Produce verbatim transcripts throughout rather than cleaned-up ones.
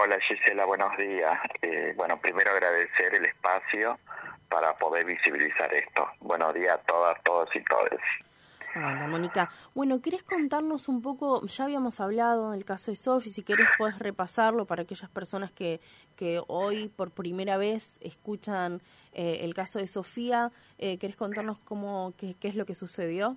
Hola Gisela, buenos días. Eh, bueno, primero agradecer el espacio para poder visibilizar esto. Buenos días a todas, todos y todes. Hola, Mónica. Bueno, ¿querés contarnos un poco? Ya habíamos hablado del caso de Sofi, si querés podés repasarlo para aquellas personas que, que hoy por primera vez escuchan eh, el caso de Sofía. Eh, ¿Querés contarnos cómo, qué, qué es lo que sucedió?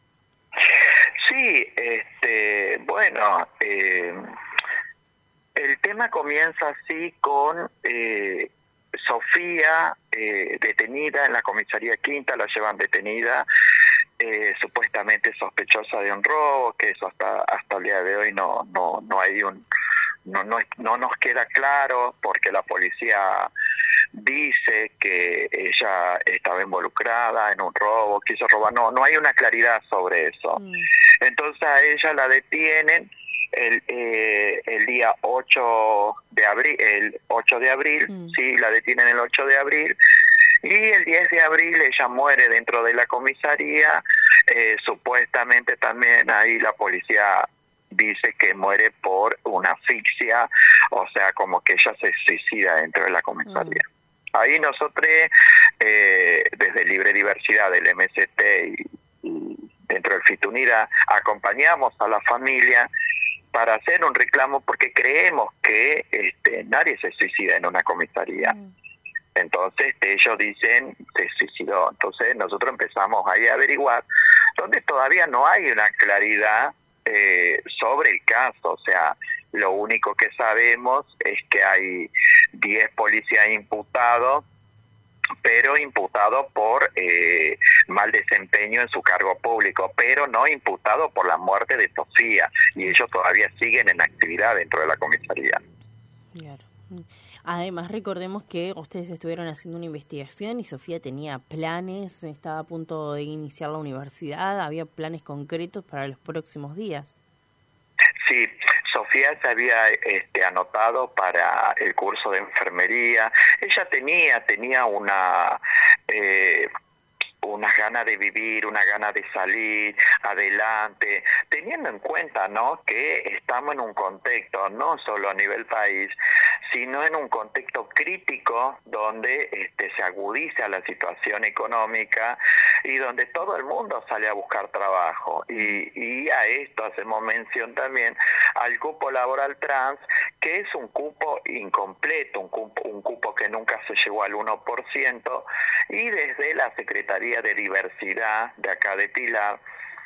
Sí, este, bueno, eh, el tema comienza así con eh, Sofía eh, detenida en la comisaría Quinta, la llevan detenida, eh, supuestamente sospechosa de un robo, que eso hasta hasta el día de hoy no no no hay un no no no nos queda claro, porque la policía dice que ella estaba involucrada en un robo, quiso robar, no no hay una claridad sobre eso. Mm. Entonces a ella la detienen el eh, el día ocho de abril, el ocho de abril, mm. sí, la detienen el ocho de abril. Y el diez de abril ella muere dentro de la comisaría, eh, supuestamente también ahí la policía dice que muere por una asfixia, o sea, como que ella se suicida dentro de la comisaría. Mm. Ahí nosotros, eh, desde Libre Diversidad del M S T y, y dentro del FITUNIDA, acompañamos a la familia para hacer un reclamo porque creemos que este, nadie se suicida en una comisaría. Mm. Entonces ellos dicen se suicidó. Entonces nosotros empezamos ahí a averiguar, donde todavía no hay una claridad eh, sobre el caso. O sea, lo único que sabemos es que hay diez policías imputados, pero imputados por eh, mal desempeño en su cargo público, pero no imputados por la muerte de Sofía. Y ellos todavía siguen en actividad dentro de la comisaría. Claro. Además, recordemos que ustedes estuvieron haciendo una investigación y Sofía tenía planes, estaba a punto de iniciar la universidad, había planes concretos para los próximos días. Sí, Sofía se había este, anotado para el curso de enfermería. Ella tenía, tenía una... Eh, unas ganas de vivir, una ganas de salir adelante, teniendo en cuenta, ¿no?, que estamos en un contexto, no solo a nivel país, sino en un contexto crítico donde este, se agudiza la situación económica y donde todo el mundo sale a buscar trabajo. Y, y a esto hacemos mención también al cupo laboral trans, que es un cupo incompleto, un cupo, un cupo que nunca se llegó al uno por ciento, y desde la Secretaría de Diversidad de acá de Pilar,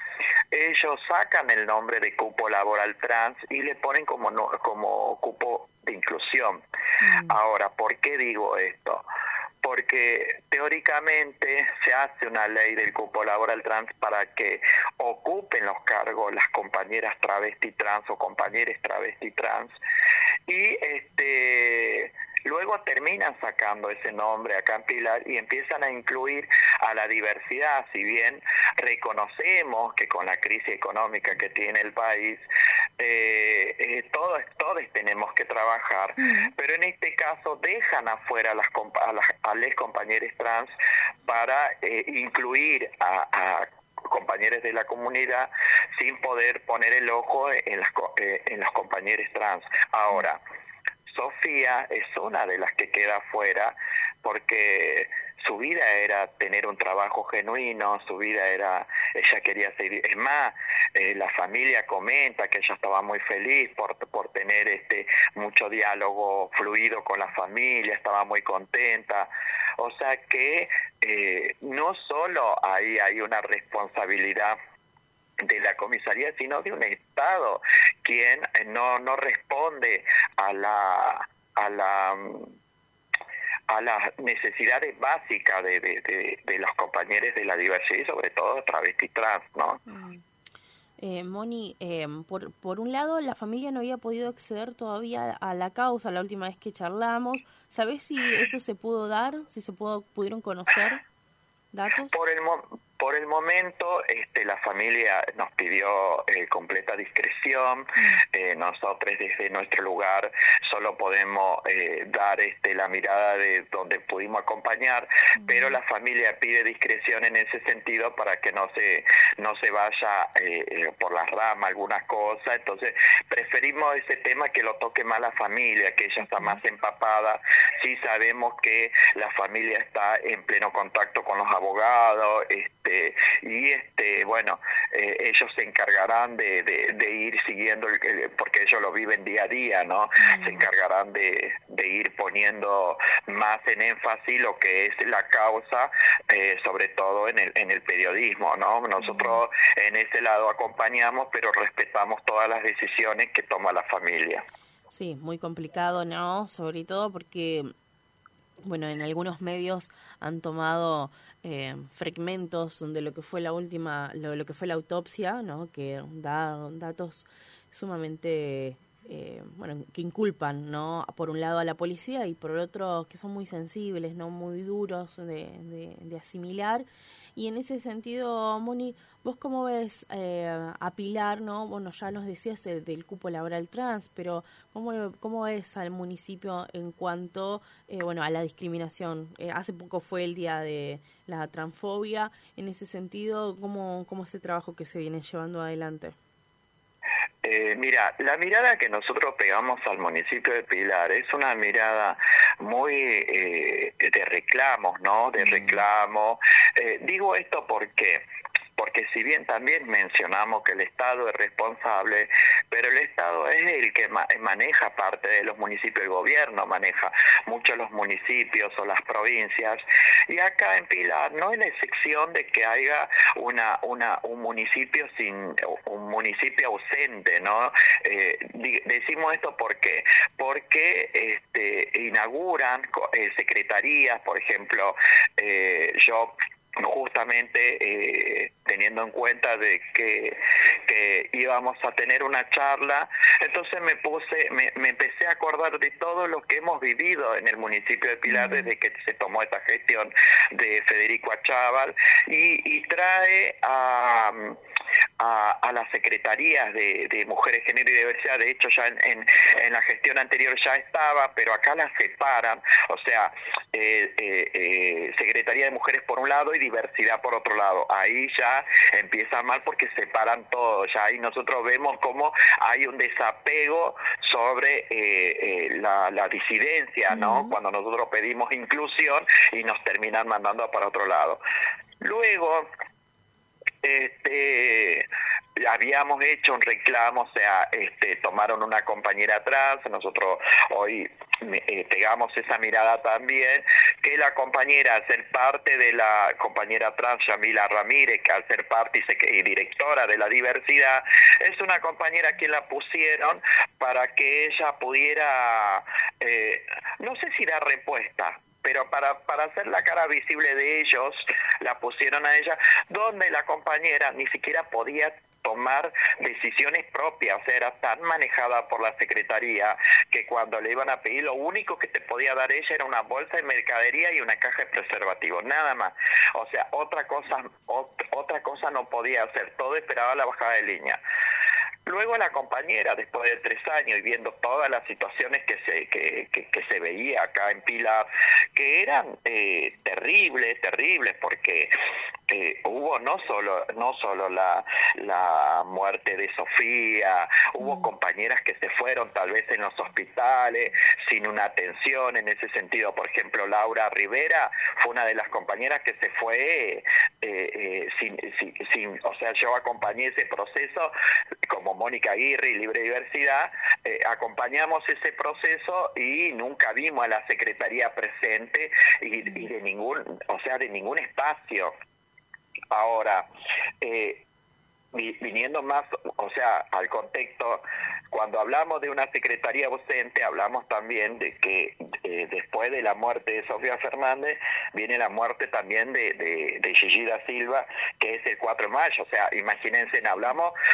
ellos sacan el nombre de cupo laboral trans y le ponen como no, como cupo de inclusión. Mm. Ahora, ¿por qué digo esto? Porque teóricamente se hace una ley del cupo laboral trans para que ocupen los cargos las compañeras travesti trans o compañeros travesti trans, y este luego terminan sacando ese nombre acá en Pilar y empiezan a incluir a la diversidad. Si bien reconocemos que con la crisis económica que tiene el país, eh, eh, todos, todos tenemos que trabajar, uh-huh. pero en este caso dejan afuera a las, a las a les compañeros trans para eh, incluir a, a compañeros de la comunidad sin poder poner el ojo en, las, eh, en los compañeros trans. Ahora, Sofía es una de las que queda afuera porque su vida era tener un trabajo genuino, su vida era, ella quería seguir, es más, eh, la familia comenta que ella estaba muy feliz por, por tener este mucho diálogo fluido con la familia, estaba muy contenta. O sea que eh, no solo ahí hay una responsabilidad de la comisaría, sino de un Estado quien no no responde a la a la a las necesidades básicas de, de, de, de los compañeros de la diversidad y sobre todo travesti trans, ¿no? Mm. Eh, Moni, eh, por, por un lado la familia no había podido acceder todavía a la causa la última vez que charlamos. ¿Sabés si eso se pudo dar? ¿Si se pudo, pudieron conocer datos? Por el momento Por el momento, este, la familia nos pidió eh, completa discreción. Eh, nosotros desde nuestro lugar solo podemos eh, dar este, la mirada de donde pudimos acompañar, uh-huh. pero la familia pide discreción en ese sentido para que no se no se vaya eh, eh, por las ramas algunas cosas. Entonces preferimos ese tema que lo toque más la familia, que ella está más empapada. Sí sabemos que la familia está en pleno contacto con los abogados, este, y este bueno eh, ellos se encargarán de, de, de ir siguiendo el, el, porque ellos lo viven día a día, ¿no? Mm. Se encargarán de, de ir poniendo más en énfasis lo que es la causa, eh, sobre todo en el en el periodismo, ¿no? Nosotros mm. en ese lado acompañamos, pero respetamos todas las decisiones que toma la familia. Sí, muy complicado, ¿no? Sobre todo porque, bueno, en algunos medios han tomado eh, fragmentos de lo que fue la última, lo, lo que fue la autopsia, ¿no? Que da datos sumamente, eh, bueno, que inculpan, ¿no? Por un lado a la policía y por el otro que son muy sensibles, ¿no? Muy duros de, de, de asimilar. Y en ese sentido, Moni, ¿vos cómo ves eh, a Pilar, no? Bueno, ya nos decías el, del cupo laboral trans, pero ¿cómo, cómo ves al municipio en cuanto eh, bueno, a la discriminación? Eh, hace poco fue el día de la transfobia. En ese sentido, ¿cómo, cómo es el trabajo que se viene llevando adelante? Eh, mira, la mirada que nosotros pegamos al municipio de Pilar es una mirada muy eh, de reclamos, ¿no? De reclamos. Eh, digo esto porque porque si bien también mencionamos que el Estado es responsable, pero el Estado es el que ma- maneja parte de los municipios, el gobierno maneja muchos los municipios o las provincias, y acá en Pilar no es la excepción de que haya una una un municipio sin un municipio ausente, ¿no? Eh, di- decimos esto porque porque este inauguran eh, secretarías, por ejemplo, eh, yo justamente eh, teniendo en cuenta de que, que íbamos a tener una charla, entonces me puse, me, me empecé a acordar de todo lo que hemos vivido en el municipio de Pilar uh-huh. desde que se tomó esta gestión de Federico Achával, y, y trae a A, a las secretarías de, de Mujeres, Género y Diversidad. De hecho ya en, en, en la gestión anterior ya estaba, pero acá las separan, o sea, eh, eh, eh, Secretaría de Mujeres por un lado y Diversidad por otro lado. Ahí ya empieza mal porque separan todo, ya ahí nosotros vemos cómo hay un desapego sobre eh, eh, la, la disidencia, ¿no? Uh-huh. Cuando nosotros pedimos inclusión y nos terminan mandando para otro lado. Luego, este habíamos hecho un reclamo, o sea, este tomaron una compañera trans, nosotros hoy eh, pegamos esa mirada también, que la compañera, al ser parte de la compañera trans Yamila Ramírez, que al ser parte y, se, y directora de la diversidad, es una compañera que la pusieron para que ella pudiera, eh, no sé si dar respuesta, pero para para hacer la cara visible de ellos, la pusieron a ella, donde la compañera ni siquiera podía tomar decisiones propias, o sea, era tan manejada por la secretaría que cuando le iban a pedir, lo único que te podía dar ella era una bolsa de mercadería y una caja de preservativos, nada más. O sea, otra cosa, ot- otra cosa no podía hacer, todo esperaba la bajada de línea. Luego la compañera, después de tres años y viendo todas las situaciones que se que, que, que se veía acá en Pilar, que eran eh, terribles, terribles, porque eh, hubo no solo no solo la la muerte de Sofía, hubo mm. compañeras que se fueron tal vez en los hospitales sin una atención en ese sentido. Por ejemplo, Laura Rivera fue una de las compañeras que se fue eh, eh, sin, sin, sin, o sea, yo acompañé ese proceso como Mónica Aguirre y Libre Diversidad, eh, acompañamos ese proceso y nunca vimos a la secretaría presente y, y de ningún, o sea, de ningún espacio. Ahora, eh, viniendo más, o sea, al contexto, cuando hablamos de una secretaría ausente, hablamos también de que eh, después de la muerte de Sofía Fernández, viene la muerte también de, de, de Gigi da Silva, que es el cuatro de mayo, o sea, imagínense, hablamos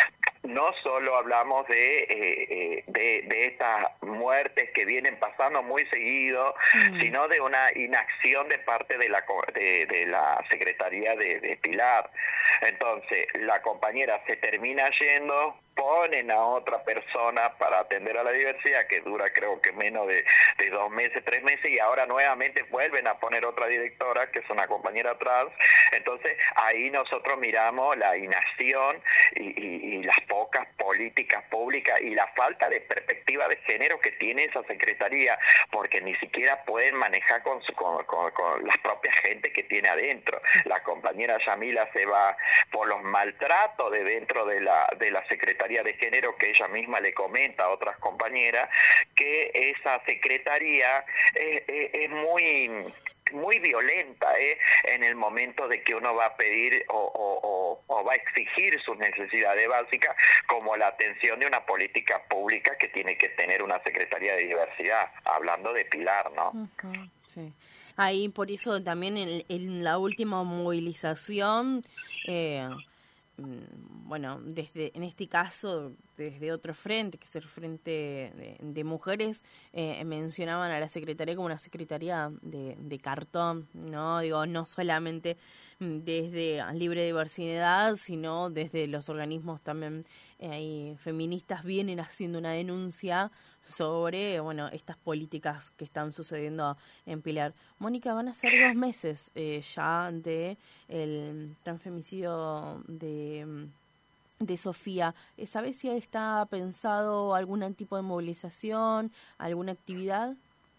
no solo hablamos de, eh, de, de estas muertes que vienen pasando muy seguido, mm. sino de una inacción de parte de la de, de la Secretaría de, de Pilar. Entonces, la compañera se termina yendo, ponen a otra persona para atender a la diversidad, que dura creo que menos de, de dos meses, tres meses, y ahora nuevamente vuelven a poner otra directora, que es una compañera trans. Entonces, ahí nosotros miramos la inacción y, y, y las pocas políticas públicas y la falta de perspectiva de género que tiene esa secretaría, porque ni siquiera pueden manejar con, su, con, con, con las propias gente que tiene adentro. La compañera Yamila se va por los maltratos de dentro de la, de la secretaría de género, que ella misma le comenta a otras compañeras, que esa secretaría es, es, es muy... muy violenta ¿eh? en el momento de que uno va a pedir o, o, o, o va a exigir sus necesidades básicas, como la atención de una política pública que tiene que tener una Secretaría de Diversidad, hablando de Pilar, ¿no? Uh-huh, sí. Ahí, por eso también en, en la última movilización, eh, bueno, desde en este caso, desde otro frente, que es el Frente de, de Mujeres, eh, mencionaban a la Secretaría como una Secretaría de, de cartón, ¿no? Digo, no solamente desde Libre Diversidad, sino desde los organismos también eh, feministas vienen haciendo una denuncia sobre, bueno, estas políticas que están sucediendo en Pilar. Mónica, van a ser dos meses eh, ya de el transfemicidio de, de Sofía. ¿Sabes si está pensado algún tipo de movilización, alguna actividad?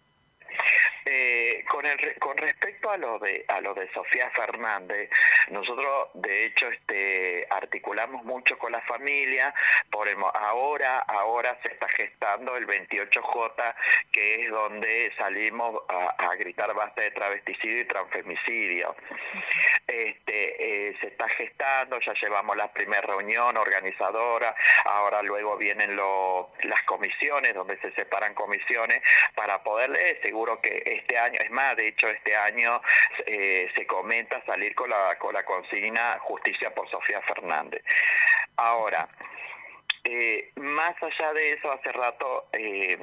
Eh, con el con respecto a lo de a lo de Sofía Fernández, nosotros de hecho este articulamos mucho con la familia. Por el, ahora ahora se está gestando el veintiocho J, que es donde salimos a, a gritar basta de travesticidio y transfemicidio. Este eh, se está gestando, ya llevamos la primera reunión organizadora, ahora luego vienen lo, las comisiones, donde se separan comisiones para poderle, seguro que este año, es más, de hecho este año eh, se comenta salir con la, con la consigna Justicia por Sofía Fernández. Ahora, eh, más allá de eso, hace rato eh,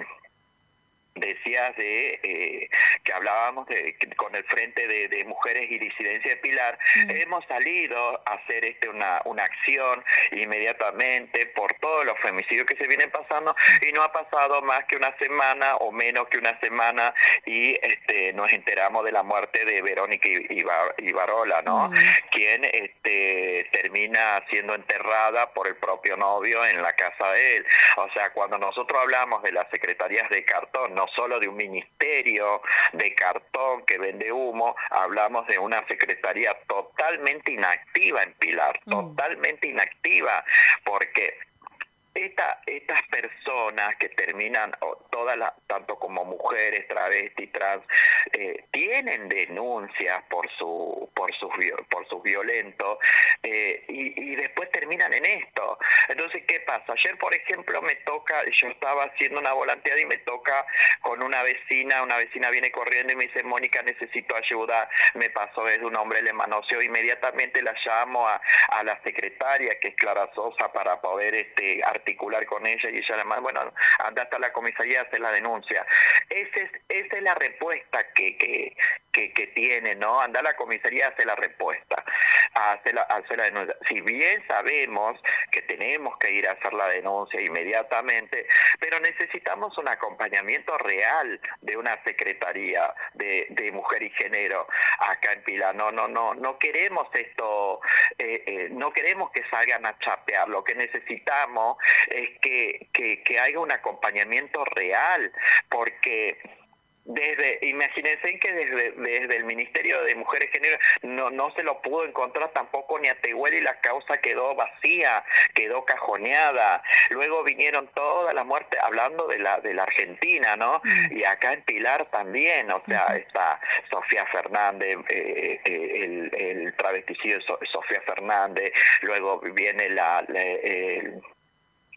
decías de eh, que hablábamos de, con el Frente de, de Mujeres y Disidencia de Pilar, mm. hemos salido a hacer este una, una acción inmediatamente por todos los femicidios que se vienen pasando, y no ha pasado más que una semana o menos que una semana y este nos enteramos de la muerte de Verónica Ibarola, ¿no? Mm. Quien este termina siendo enterrada por el propio novio en la casa de él. O sea, cuando nosotros hablamos de las secretarías de cartón, no solo de un ministerio de cartón que vende humo, hablamos de una secretaría totalmente inactiva en Pilar, mm. totalmente inactiva, porque Esta, estas personas que terminan, todas las, tanto como mujeres, travestis, trans, eh, tienen denuncias por su por sus por sus violentos eh, y, y después terminan en esto. Entonces, ¿qué pasa? Ayer, por ejemplo, me toca, yo estaba haciendo una volanteada y me toca con una vecina, una vecina viene corriendo y me dice, Mónica, necesito ayuda, me pasó desde un hombre, le manoseó, inmediatamente la llamo a, a la secretaria, que es Clara Sosa, para poder este articular con ella, y ella le manda, bueno, anda hasta la comisaría a hacer la denuncia. Ese es, esa es la respuesta que, que, que, que tiene, ¿no? Anda a la comisaría a hacer la respuesta, a hacer la, a hacer la denuncia. Si bien sabemos que tenemos que ir a hacer la denuncia inmediatamente, pero necesitamos un acompañamiento real de una secretaría de, de mujer y género acá en Pilar. No, no, no, no queremos esto, eh, eh, no queremos que salgan a chapear. Lo que necesitamos es que, que, que haya un acompañamiento real, porque desde, imagínense que desde, desde el Ministerio de Mujeres y Género no, no se lo pudo encontrar tampoco ni a Tehuel, y la causa quedó vacía, quedó cajoneada. Luego vinieron todas las muertes, hablando de la de la Argentina, ¿no? Mm. Y acá en Pilar también, o sea, uh-huh. está Sofía Fernández, eh, eh, el, el travesticidio de so, Sofía Fernández, luego viene la... la el,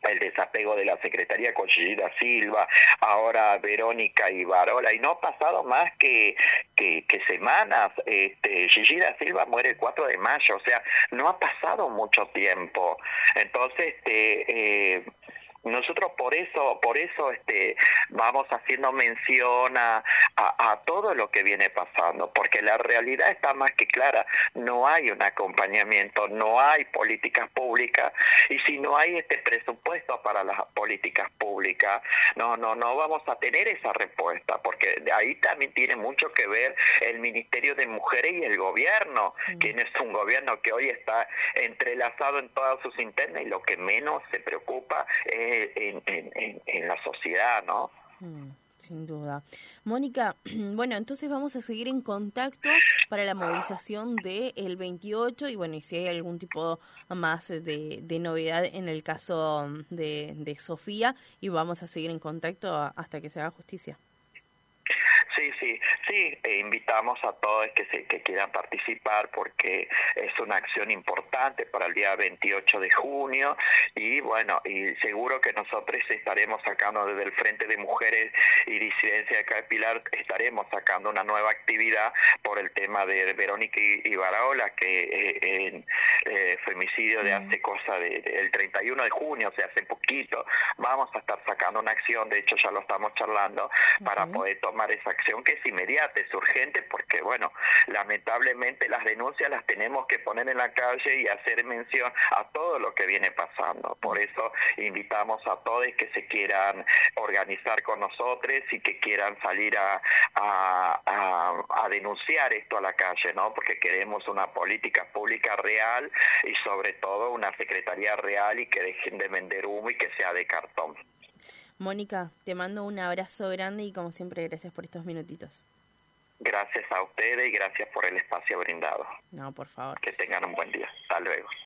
el desapego de la Secretaría con Gigi da Silva, ahora Verónica Ibarola, y no ha pasado más que, que, que semanas. Este, Gigi da Silva muere el cuatro de mayo, o sea, no ha pasado mucho tiempo. Entonces, este, eh, nosotros por eso, por eso este, vamos haciendo mención a, a, a todo lo que viene pasando, porque la realidad está más que clara. No hay un acompañamiento, no hay políticas públicas, y si no hay este presupuesto para las políticas públicas, no, no, no vamos a tener esa respuesta, porque de ahí también tiene mucho que ver el Ministerio de Mujeres y el gobierno, mm. que es un gobierno que hoy está entrelazado en todas sus internas, y lo que menos se preocupa es En, en, en, en la sociedad, ¿no? Mm, sin duda. Mónica, bueno, entonces vamos a seguir en contacto para la movilización del veintiocho, y bueno, y si hay algún tipo más de, de novedad en el caso de, de Sofía, y vamos a seguir en contacto hasta que se haga justicia. Sí, sí, sí, e invitamos a todos que se que quieran participar, porque es una acción importante para el día veintiocho de junio, y bueno, y seguro que nosotros estaremos sacando desde el Frente de Mujeres y Disidencia de acá de Pilar, estaremos sacando una nueva actividad por el tema de Verónica Ibarola, que eh, en eh, femicidio de hace cosa de, de, el treinta y uno de junio, o sea, hace poquito. Vamos a estar sacando una acción, de hecho ya lo estamos charlando, okay, para poder tomar esa acción que es inmediata, es urgente, porque bueno, lamentablemente las denuncias las tenemos que poner en la calle y hacer mención a todo lo que viene pasando. Por eso invitamos a todos que se quieran organizar con nosotros y que quieran salir a, a, a, a denunciar esto a la calle, ¿no? Porque queremos una política pública real, y sobre todo una secretaría real, y que dejen de vender humo y que sea de cartón. Mónica, te mando un abrazo grande, y como siempre, gracias por estos minutitos. Gracias a ustedes y gracias por el espacio brindado. No, por favor. Que tengan un buen día. Hasta luego.